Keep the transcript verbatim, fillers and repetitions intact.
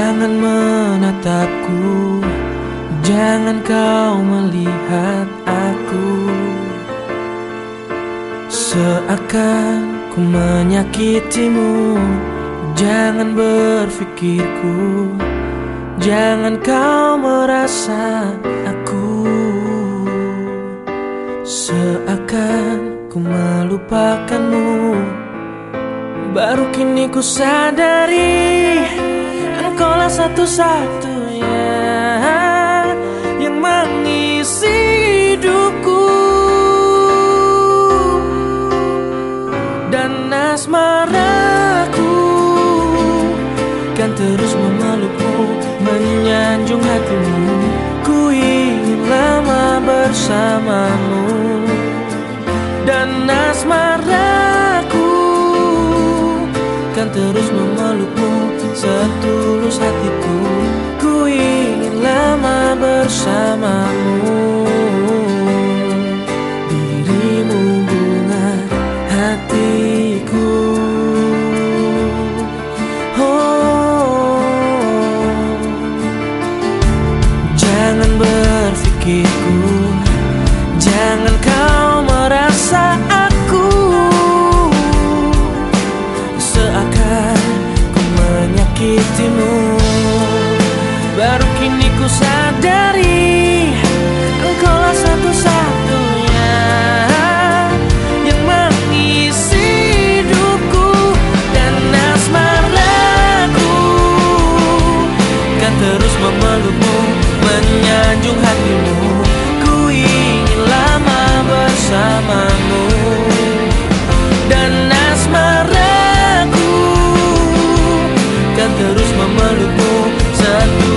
Jangan menatapku, jangan kau melihat aku, seakan ku menyakitimu. Jangan berpikirku, jangan kau merasa aku, seakan ku melupakanmu. Baru kini ku sadari, engkaulah satu-satunya yang mengisi hidupku. Dan asmaraku kan terus memelukmu, menyanjung hatimu. Ku ingin lama bersamamu. Dan asmaraku kan terus memelukmu, setulus hatiku. Ku ingin lama bersamamu. Dirimu bunga hatiku. Oh, jangan berpikirku, jangan kau merasa aku, seakan ku menyakitimu. Baru kini ku sadari, engkaulah satu-satunya yang mengisi hidupku. Dan asmaraku kan terus memelukmu, menyanjung hatimu. Ku ingin lama bersamamu. Dan asmaraku kan terus memelukmu, satu